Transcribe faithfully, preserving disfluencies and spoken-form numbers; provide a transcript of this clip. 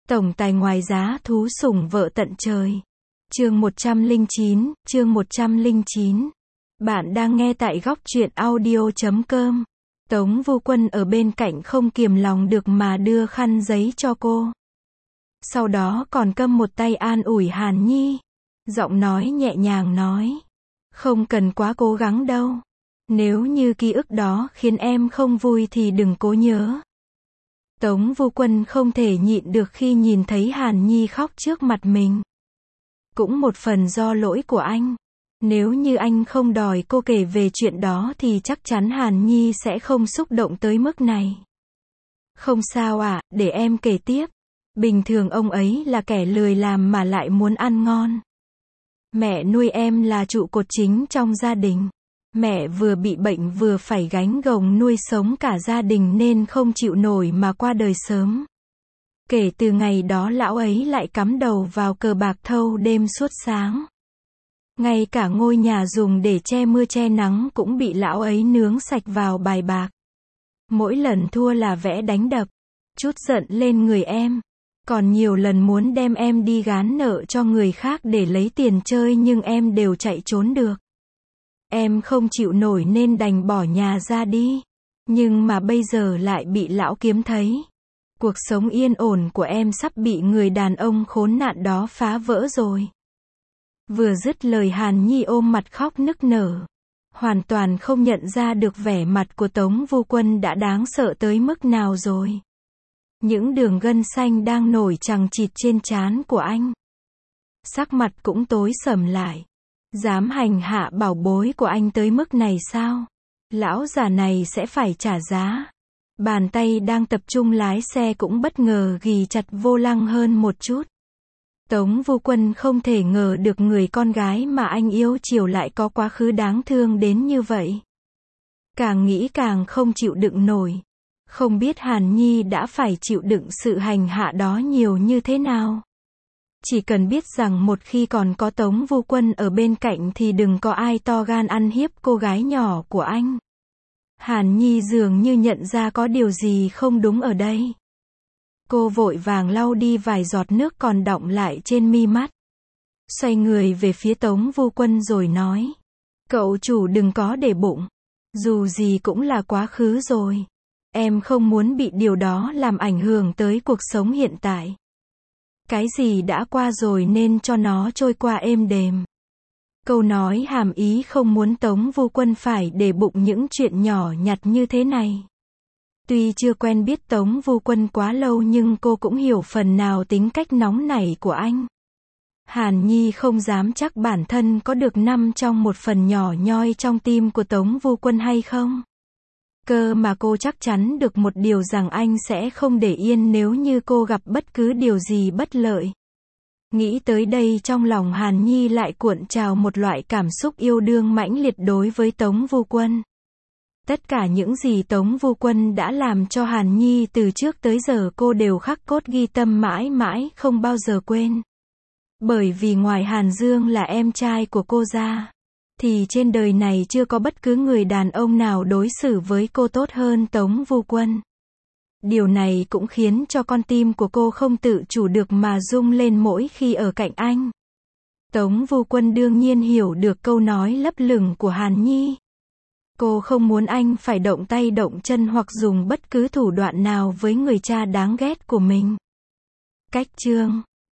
Tổng tài ngoài giá thú sủng vợ tận trời. Chương một trăm lẻ chín, chương một trăm lẻ chín. Bạn đang nghe tại góc truyện audio chấm com. Tống Vu Quân ở bên cạnh không kiềm lòng được mà đưa khăn giấy cho cô. Sau đó còn cầm một tay an ủi Hàn Nhi. Giọng nói nhẹ nhàng nói. Không cần quá cố gắng đâu. Nếu như ký ức đó khiến em không vui thì đừng cố nhớ. Tống Vu Quân không thể nhịn được khi nhìn thấy Hàn Nhi khóc trước mặt mình. Cũng một phần do lỗi của anh. Nếu như anh không đòi cô kể về chuyện đó thì chắc chắn Hàn Nhi sẽ không xúc động tới mức này. Không sao ạ, à, để em kể tiếp. Bình thường ông ấy là kẻ lười làm mà lại muốn ăn ngon. Mẹ nuôi em là trụ cột chính trong gia đình. Mẹ vừa bị bệnh vừa phải gánh gồng nuôi sống cả gia đình nên không chịu nổi mà qua đời sớm. Kể từ ngày đó lão ấy lại cắm đầu vào cờ bạc thâu đêm suốt sáng. Ngay cả ngôi nhà dùng để che mưa che nắng cũng bị lão ấy nướng sạch vào bài bạc. Mỗi lần thua là vẽ đánh đập, trút giận lên người em. Còn nhiều lần muốn đem em đi gán nợ cho người khác để lấy tiền chơi nhưng em đều chạy trốn được. Em không chịu nổi nên đành bỏ nhà ra đi. Nhưng mà bây giờ lại bị lão kiếm thấy. Cuộc sống yên ổn của em sắp bị người đàn ông khốn nạn đó phá vỡ rồi. Vừa dứt lời Hàn Nhi ôm mặt khóc nức nở. Hoàn toàn không nhận ra được vẻ mặt của Tống Vu Quân đã đáng sợ tới mức nào rồi. Những đường gân xanh đang nổi chằng chịt trên trán của anh. Sắc mặt cũng tối sầm lại. Dám hành hạ bảo bối của anh tới mức này sao? Lão già này sẽ phải trả giá. Bàn tay đang tập trung lái xe cũng bất ngờ ghì chặt vô lăng hơn một chút. Tống Vu Quân không thể ngờ được người con gái mà anh yêu chiều lại có quá khứ đáng thương đến như vậy. Càng nghĩ càng không chịu đựng nổi. Không biết Hàn Nhi đã phải chịu đựng sự hành hạ đó nhiều như thế nào. Chỉ cần biết rằng một khi còn có Tống Vu Quân ở bên cạnh thì đừng có ai to gan ăn hiếp cô gái nhỏ của anh. Hàn Nhi dường như nhận ra có điều gì không đúng ở đây. Cô vội vàng lau đi vài giọt nước còn đọng lại trên mi mắt. Xoay người về phía Tống Vu Quân rồi nói. Cậu chủ đừng có để bụng. Dù gì cũng là quá khứ rồi. Em không muốn bị điều đó làm ảnh hưởng tới cuộc sống hiện tại. Cái gì đã qua rồi nên cho nó trôi qua êm đềm. Câu nói hàm ý không muốn Tống Vu Quân phải để bụng những chuyện nhỏ nhặt như thế này. Tuy chưa quen biết Tống Vu Quân quá lâu nhưng cô cũng hiểu phần nào tính cách nóng nảy của anh. Hàn Nhi không dám chắc bản thân có được nằm trong một phần nhỏ nhoi trong tim của Tống Vu Quân hay không. Cơ mà cô chắc chắn được một điều rằng anh sẽ không để yên nếu như cô gặp bất cứ điều gì bất lợi. Nghĩ tới đây trong lòng Hàn Nhi lại cuộn trào một loại cảm xúc yêu đương mãnh liệt đối với Tống Vu Quân. Tất cả những gì Tống Vu Quân đã làm cho Hàn Nhi từ trước tới giờ cô đều khắc cốt ghi tâm mãi mãi không bao giờ quên. Bởi vì ngoài Hàn Dương là em trai của cô ra, thì trên đời này chưa có bất cứ người đàn ông nào đối xử với cô tốt hơn Tống Vu Quân. Điều này cũng khiến cho con tim của cô không tự chủ được mà rung lên mỗi khi ở cạnh anh. Tống Vu Quân đương nhiên hiểu được câu nói lấp lửng của Hàn Nhi. Cô không muốn anh phải động tay động chân hoặc dùng bất cứ thủ đoạn nào với người cha đáng ghét của mình. Cách chương